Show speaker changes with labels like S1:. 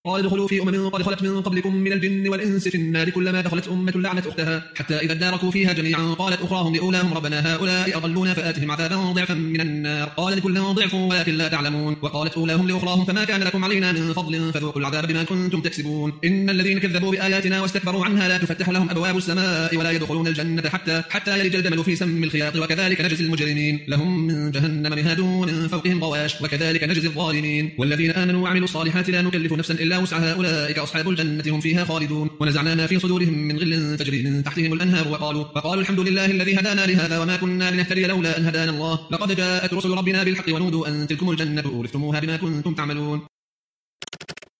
S1: قال ادخلوا في قد خلت من قبلكم من الجن والإنس في النار كلما دخلت أمة لعنت أختها حتى إذا اداركوا فيها جميعا قالت أخراهم لأولاهم ربنا هؤلاء أضلونا فآتهم عذابا ضعفا من النار قال لكل ضعف ولكن لا تعلمون وقالت أولاهم لأخراهم فما كان لكم علينا من فضل فذوقوا العذاب بما كنتم تكسبون إن الذين كذبوا بآياتنا واستكبروا عنها لا تفتح لهم أبواب السماء ولا يدخلون الجنة حتى يلج الجمل في سم الخياط وكذلك نجزي المجرمين لهم من جهنم مهاد ومن فوقهم غواش وكذلك نجزي الظالمين والذين آمنوا وعملوا الصالحات لا نكلف نفسا إلا وسعها أولئك أصحاب الجنة هم فيها خالدون ونزعنا ما في صدورهم من غل تجري من تحتهم الأنهار وقالوا الحمد لله الذي هدانا لهذا وما كنا لنهتدي لولا أن هدانا الله لقد جاءت رسل ربنا بالحق ونودوا أن تلكم الجنة أورثتموها بما كنتم تعملون